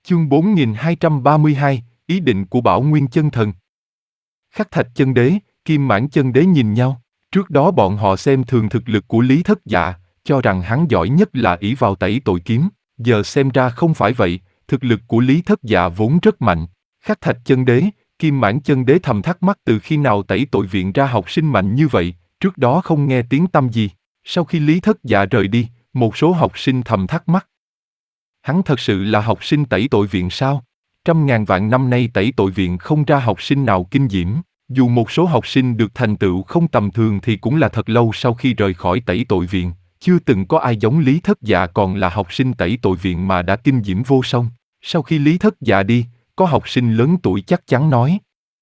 Chương 4232, ý định của Bảo Nguyên Chân Thần. Khắc Thạch Chân Đế, Kim Mãn Chân Đế nhìn nhau, trước đó bọn họ xem thường thực lực của Lý Thất Dạ, cho rằng hắn giỏi nhất là ỷ vào tẩy tội kiếm, giờ xem ra không phải vậy, thực lực của Lý Thất Dạ vốn rất mạnh. Khắc Thạch Chân Đế, Kim Mãn Chân Đế thầm thắc mắc từ khi nào tẩy tội viện ra học sinh mạnh như vậy, trước đó không nghe tiếng tăm gì. Sau khi Lý Thất Dạ rời đi, một số học sinh thầm thắc mắc. Hắn thật sự là học sinh tẩy tội viện sao? Trăm ngàn vạn năm nay tẩy tội viện không ra học sinh nào kinh diễm, dù một số học sinh được thành tựu không tầm thường thì cũng là thật lâu sau khi rời khỏi tẩy tội viện, chưa từng có ai giống Lý Thất Dạ còn là học sinh tẩy tội viện mà đã kinh diễm vô song. Sau khi Lý Thất Dạ đi, có học sinh lớn tuổi chắc chắn nói.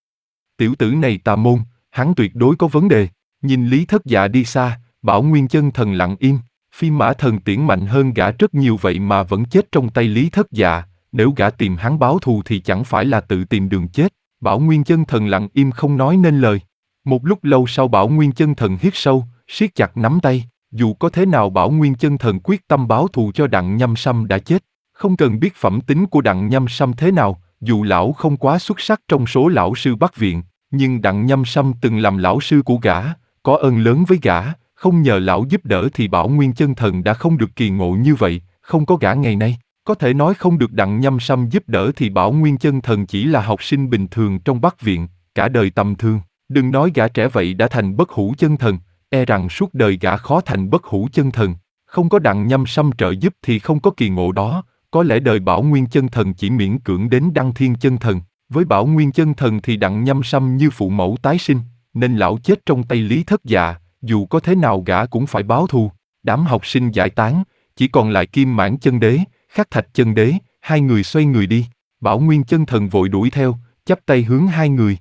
Tiểu tử này tà môn, hắn tuyệt đối có vấn đề. Nhìn Lý Thất Dạ đi xa, Bảo Nguyên Chân Thần lặng im. Phi Mã Thần Tiễn mạnh hơn gã rất nhiều vậy mà vẫn chết trong tay Lý Thất Dạ, nếu gã tìm hắn báo thù thì chẳng phải là tự tìm đường chết. Bảo Nguyên Chân Thần lặng im không nói nên lời. Một lúc lâu sau Bảo Nguyên Chân Thần hít sâu, siết chặt nắm tay, dù có thế nào Bảo Nguyên Chân Thần quyết tâm báo thù cho Đặng Nhâm Sâm đã chết. Không cần biết phẩm tính của Đặng Nhâm Sâm thế nào, dù lão không quá xuất sắc trong số lão sư Bắc Viện, nhưng Đặng Nhâm Sâm từng làm lão sư của gã, có ơn lớn với gã. Không nhờ lão giúp đỡ thì Bảo Nguyên Chân Thần đã không được kỳ ngộ như vậy, không có gã ngày nay. Có thể nói không được Đặng Nhâm Sâm giúp đỡ thì Bảo Nguyên Chân Thần chỉ là học sinh bình thường trong Bắc Viện, cả đời tầm thường. Đừng nói gã trẻ vậy đã thành bất hủ chân thần, e rằng suốt đời gã khó thành bất hủ chân thần. Không có Đặng Nhâm Sâm trợ giúp thì không có kỳ ngộ đó, có lẽ đời Bảo Nguyên Chân Thần chỉ miễn cưỡng đến Đăng Thiên Chân Thần. Với Bảo Nguyên Chân Thần thì Đặng Nhâm Sâm như phụ mẫu tái sinh, nên lão chết trong tay Lý Thất Dạ. Dù có thế nào gã cũng phải báo thù. Đám học sinh giải tán, chỉ còn lại Kim Mãn Chân Đế, Khắc Thạch Chân Đế, hai người xoay người đi. Bảo Nguyên Chân Thần vội đuổi theo, chắp tay hướng hai người.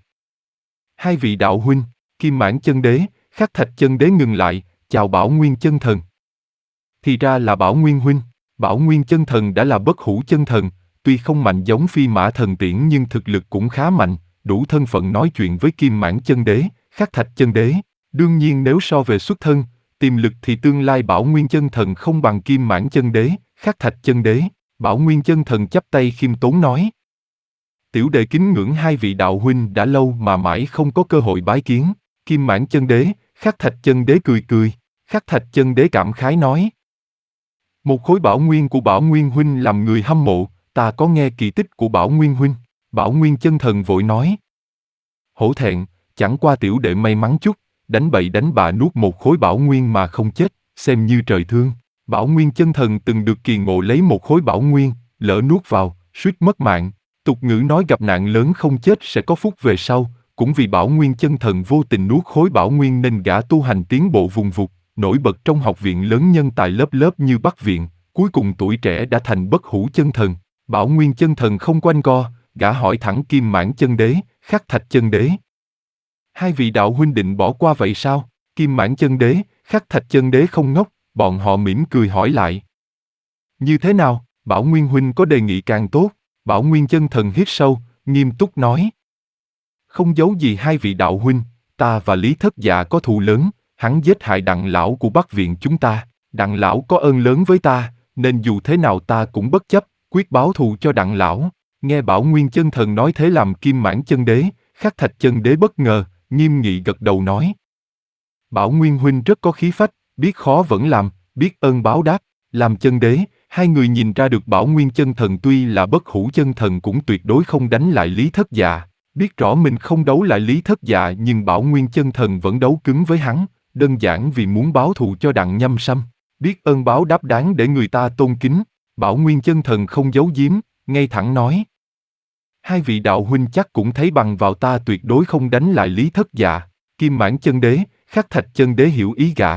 Hai vị đạo huynh. Kim Mãn Chân Đế, Khắc Thạch Chân Đế ngừng lại, chào Bảo Nguyên Chân Thần. Thì ra là Bảo Nguyên huynh. Bảo Nguyên Chân Thần đã là bất hủ chân thần, tuy không mạnh giống Phi Mã Thần Tiễn nhưng thực lực cũng khá mạnh, đủ thân phận nói chuyện với Kim Mãn Chân Đế, Khắc Thạch Chân Đế. Đương nhiên nếu so về xuất thân, tiềm lực thì tương lai Bảo Nguyên Chân Thần không bằng Kim Mãn Chân Đế, Khắc Thạch Chân Đế. Bảo Nguyên Chân Thần chắp tay khiêm tốn nói. Tiểu đệ kính ngưỡng hai vị đạo huynh đã lâu mà mãi không có cơ hội bái kiến. Kim Mãn Chân Đế, Khắc Thạch Chân Đế cười cười. Khắc Thạch Chân Đế cảm khái nói. Một khối bảo nguyên của Bảo Nguyên huynh làm người hâm mộ, ta có nghe kỳ tích của Bảo Nguyên huynh. Bảo Nguyên Chân Thần vội nói. Hổ thẹn, chẳng qua tiểu đệ may mắn chút. Đánh bậy đánh bạ nuốt một khối bảo nguyên mà không chết, xem như trời thương. Bảo Nguyên Chân Thần từng được kỳ ngộ lấy một khối bảo nguyên, lỡ nuốt vào, suýt mất mạng. Tục ngữ nói gặp nạn lớn không chết sẽ có phúc về sau, cũng vì Bảo Nguyên Chân Thần vô tình nuốt khối bảo nguyên nên gã tu hành tiến bộ vùng vụt, nổi bật trong học viện lớn nhân tài lớp lớp như Bắc Viện, cuối cùng tuổi trẻ đã thành bất hủ chân thần. Bảo Nguyên Chân Thần không quanh co, gã hỏi thẳng Kim Mãn Chân Đế, Khắc Thạch Chân Đế. Hai vị đạo huynh định bỏ qua vậy sao? Kim Mãn Chân Đế, Khắc Thạch Chân Đế không ngốc, bọn họ mỉm cười hỏi lại. Như thế nào, Bảo Nguyên huynh có đề nghị càng tốt? Bảo Nguyên Chân Thần hít sâu, nghiêm túc nói. Không giấu gì hai vị đạo huynh, ta và Lý Thất Dạ có thù lớn, hắn giết hại Đặng lão của Bắc Viện chúng ta, Đặng lão có ơn lớn với ta, nên dù thế nào ta cũng bất chấp, quyết báo thù cho Đặng lão. Nghe Bảo Nguyên Chân Thần nói thế làm Kim Mãn Chân Đế, Khắc Thạch Chân Đế bất ngờ, nghiêm nghị gật đầu nói. Bảo Nguyên huynh rất có khí phách, biết khó vẫn làm, biết ơn báo đáp. Làm chân đế, hai người nhìn ra được Bảo Nguyên Chân Thần tuy là bất hủ chân thần cũng tuyệt đối không đánh lại Lý Thất Dạ. Biết rõ mình không đấu lại Lý Thất Dạ nhưng Bảo Nguyên Chân Thần vẫn đấu cứng với hắn, đơn giản vì muốn báo thù cho Đặng Nhâm Sâm. Biết ơn báo đáp đáng để người ta tôn kính. Bảo Nguyên Chân Thần không giấu giếm, ngay thẳng nói. Hai vị đạo huynh chắc cũng thấy bằng vào ta tuyệt đối không đánh lại Lý Thất Dạ. Kim Mãn Chân Đế, Khắc Thạch Chân Đế hiểu ý gã.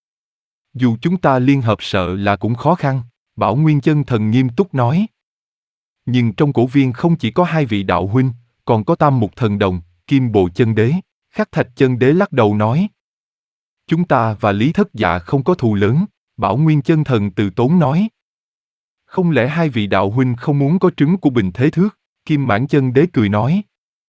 Dù chúng ta liên hợp sợ là cũng khó khăn, Bảo Nguyên Chân Thần nghiêm túc nói. Nhưng trong cổ viên không chỉ có hai vị đạo huynh, còn có Tam Mục Thần Đồng, Kim Bồ Chân Đế. Khắc Thạch Chân Đế lắc đầu nói. Chúng ta và Lý Thất Dạ không có thù lớn, Bảo Nguyên Chân Thần từ tốn nói. Không lẽ hai vị đạo huynh không muốn có trứng của Bình Thế Thước? Kim Mãn Chân Đế cười nói.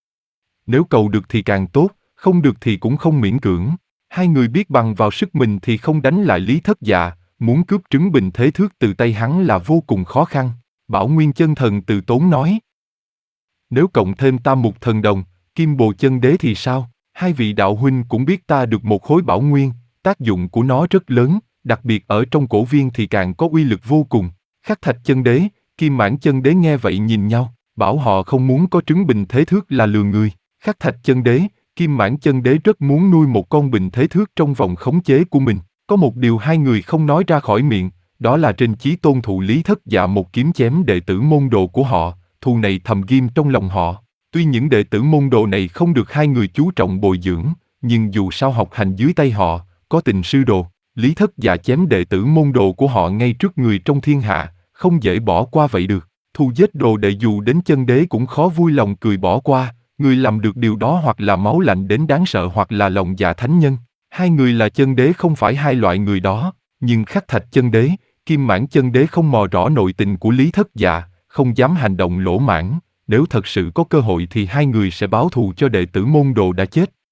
Nếu cầu được thì càng tốt, không được thì cũng không miễn cưỡng. Hai người biết bằng vào sức mình thì không đánh lại Lý Thất Dạ, muốn cướp trứng Bình Thế Thước từ tay hắn là vô cùng khó khăn. Bảo Nguyên Chân Thần từ tốn nói. Nếu cộng thêm Tam Mục Thần Đồng, Kim Bồ Chân Đế thì sao? Hai vị đạo huynh cũng biết ta được một khối bảo nguyên, tác dụng của nó rất lớn, đặc biệt ở trong cổ viên thì càng có uy lực vô cùng. Khắc Thạch Chân Đế, Kim Mãn Chân Đế nghe vậy nhìn nhau, bảo họ không muốn có trứng bình thế thước là lừa người. Khắc Thạch Chân Đế, Kim Mãn Chân Đế rất muốn nuôi một con bình thế thước trong vòng khống chế của mình. Có một điều hai người không nói ra khỏi miệng, đó là trên Chí Tôn thụ Lý Thất Dạ một kiếm chém đệ tử môn đồ của họ, thù này thầm ghim trong lòng họ. Tuy những đệ tử môn đồ này không được hai người chú trọng bồi dưỡng, nhưng dù sao học hành dưới tay họ, có tình sư đồ, Lý Thất Dạ chém đệ tử môn đồ của họ ngay trước người trong thiên hạ, không dễ bỏ qua vậy được. Thù giết đồ đệ dù đến chân đế cũng khó vui lòng cười bỏ qua, người làm được điều đó hoặc là máu lạnh đến đáng sợ hoặc là lòng dạ thánh nhân. Hai người là chân đế không phải hai loại người đó, nhưng Khắc Thạch Chân Đế, Kim Mãn Chân Đế không mò rõ nội tình của Lý Thất Dạ, không dám hành động lỗ mãng. Nếu thật sự có cơ hội thì hai người sẽ báo thù cho đệ tử môn đồ đã chết.